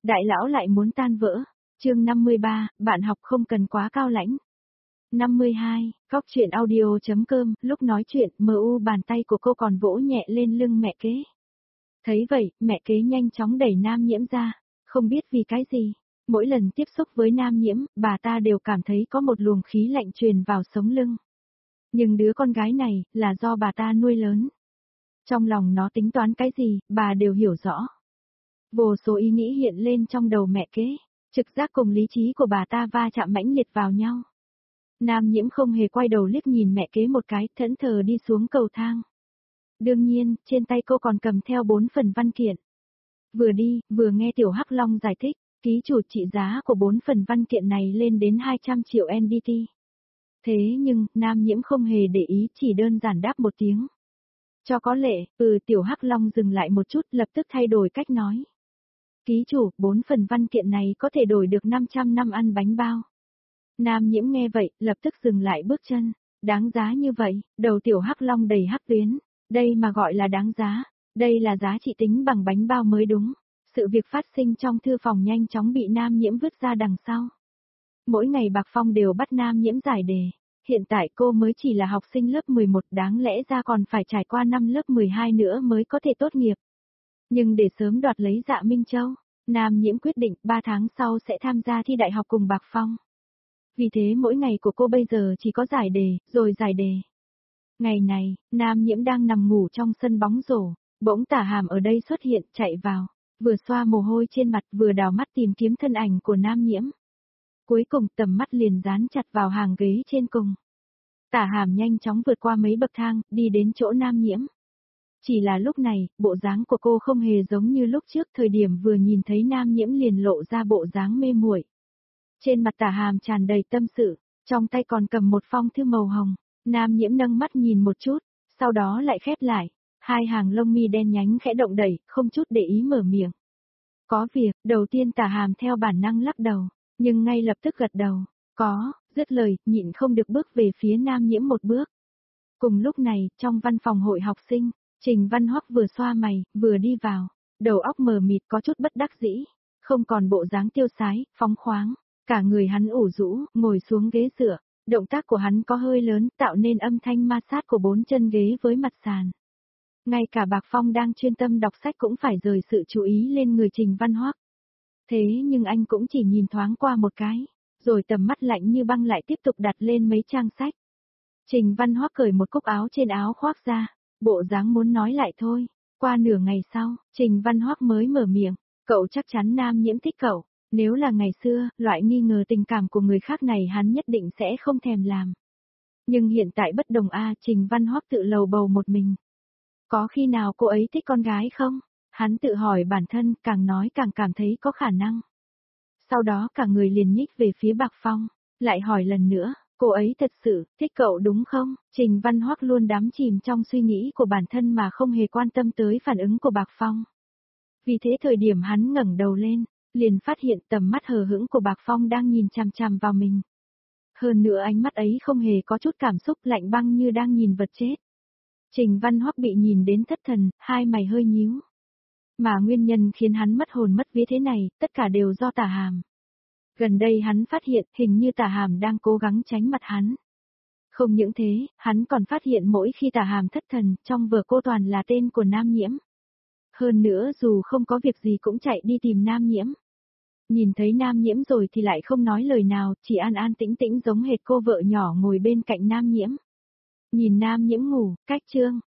Đại lão lại muốn tan vỡ. Chương 53, bạn học không cần quá cao lãnh. 52, Góc truyện audio.com, lúc nói chuyện, MU bàn tay của cô còn vỗ nhẹ lên lưng mẹ kế. Thấy vậy, mẹ kế nhanh chóng đẩy Nam Nhiễm ra, không biết vì cái gì. Mỗi lần tiếp xúc với Nam Nhiễm, bà ta đều cảm thấy có một luồng khí lạnh truyền vào sống lưng. Nhưng đứa con gái này, là do bà ta nuôi lớn. Trong lòng nó tính toán cái gì, bà đều hiểu rõ. Vô số ý nghĩ hiện lên trong đầu mẹ kế, trực giác cùng lý trí của bà ta va chạm mãnh liệt vào nhau. Nam Nhiễm không hề quay đầu liếc nhìn mẹ kế một cái, thẫn thờ đi xuống cầu thang. Đương nhiên, trên tay cô còn cầm theo 4 phần văn kiện. Vừa đi, vừa nghe Tiểu Hắc Long giải thích, ký chủ trị giá của 4 phần văn kiện này lên đến 200 triệu NDT. Thế nhưng, Nam Nhiễm không hề để ý, chỉ đơn giản đáp một tiếng. Cho có lệ, Tiểu Hắc Long dừng lại một chút, lập tức thay đổi cách nói. Ký chủ, 4 phần văn kiện này có thể đổi được 500 năm ăn bánh bao. Nam Nhiễm nghe vậy, lập tức dừng lại bước chân. Đáng giá như vậy, đầu Tiểu Hắc Long đầy hắc tuyến. Đây mà gọi là đáng giá, đây là giá trị tính bằng bánh bao mới đúng. Sự việc phát sinh trong thư phòng nhanh chóng bị Nam Nhiễm vứt ra đằng sau. Mỗi ngày Bạc Phong đều bắt Nam Nhiễm giải đề. Hiện tại cô mới chỉ là học sinh lớp 11, đáng lẽ ra còn phải trải qua năm lớp 12 nữa mới có thể tốt nghiệp. Nhưng để sớm đoạt lấy Dạ Minh Châu, Nam Nhiễm quyết định 3 tháng sau sẽ tham gia thi đại học cùng Bạc Phong. Vì thế mỗi ngày của cô bây giờ chỉ có giải đề, rồi giải đề. Ngày này, Nam Nhiễm đang nằm ngủ trong sân bóng rổ, bỗng Tả Hàm ở đây xuất hiện, chạy vào, vừa xoa mồ hôi trên mặt vừa đào mắt tìm kiếm thân ảnh của Nam Nhiễm. Cuối cùng tầm mắt liền dán chặt vào hàng ghế trên cùng. Tả Hàm nhanh chóng vượt qua mấy bậc thang, đi đến chỗ Nam Nhiễm. Chỉ là lúc này, bộ dáng của cô không hề giống như lúc trước, thời điểm vừa nhìn thấy Nam Nhiễm liền lộ ra bộ dáng mê muội. Trên mặt Tả Hàm tràn đầy tâm sự, trong tay còn cầm một phong thư màu hồng. Nam Nhiễm nâng mắt nhìn một chút, sau đó lại khép lại, hai hàng lông mi đen nhánh khẽ động đẩy, không chút để ý mở miệng. Có việc, đầu tiên Tả Hàm theo bản năng lắc đầu, nhưng ngay lập tức gật đầu. Có, dứt lời, nhịn không được bước về phía Nam Nhiễm một bước. Cùng lúc này, trong văn phòng hội học sinh, Trình Văn Hoắc vừa xoa mày, vừa đi vào, đầu óc mờ mịt có chút bất đắc dĩ, không còn bộ dáng tiêu sái, phóng khoáng, cả người hắn ủ rũ, ngồi xuống ghế dựa, động tác của hắn có hơi lớn, tạo nên âm thanh ma sát của 4 chân ghế với mặt sàn. Ngay cả Bạc Phong đang chuyên tâm đọc sách cũng phải rời sự chú ý lên người Trình Văn Hoắc. Thế nhưng anh cũng chỉ nhìn thoáng qua một cái, rồi tầm mắt lạnh như băng lại tiếp tục đặt lên mấy trang sách. Trình Văn Hoắc cởi một cúc áo trên áo khoác ra, bộ dáng muốn nói lại thôi. Qua nửa ngày sau, Trình Văn Hoắc mới mở miệng, cậu chắc chắn Nam Nhiễm thích cậu. Nếu là ngày xưa, loại nghi ngờ tình cảm của người khác này hắn nhất định sẽ không thèm làm. Nhưng hiện tại bất đồng Trình Văn Hoắc tự lầu bầu một mình. Có khi nào cô ấy thích con gái không? Hắn tự hỏi bản thân, càng nói càng cảm thấy có khả năng. Sau đó cả người liền nhích về phía Bạc Phong, lại hỏi lần nữa, cô ấy thật sự thích cậu đúng không? Trình Văn Hoắc luôn đắm chìm trong suy nghĩ của bản thân mà không hề quan tâm tới phản ứng của Bạc Phong. Vì thế thời điểm hắn ngẩng đầu lên, liền phát hiện tầm mắt hờ hững của Bạc Phong đang nhìn chằm chằm vào mình. Hơn nữa ánh mắt ấy không hề có chút cảm xúc, lạnh băng như đang nhìn vật chết. Trình Văn Hoắc bị nhìn đến thất thần, hai mày hơi nhíu. Mà nguyên nhân khiến hắn mất hồn mất vía thế này, tất cả đều do Tả Hàm. Gần đây hắn phát hiện hình như Tả Hàm đang cố gắng tránh mặt hắn. Không những thế, hắn còn phát hiện mỗi khi Tả Hàm thất thần, trong vở cô toàn là tên của Nam Nhiễm. Hơn nữa dù không có việc gì cũng chạy đi tìm Nam Nhiễm. Nhìn thấy Nam Nhiễm rồi thì lại không nói lời nào, chỉ an an tĩnh tĩnh giống hệt cô vợ nhỏ ngồi bên cạnh Nam Nhiễm. Nhìn Nam Nhiễm ngủ, cách chương,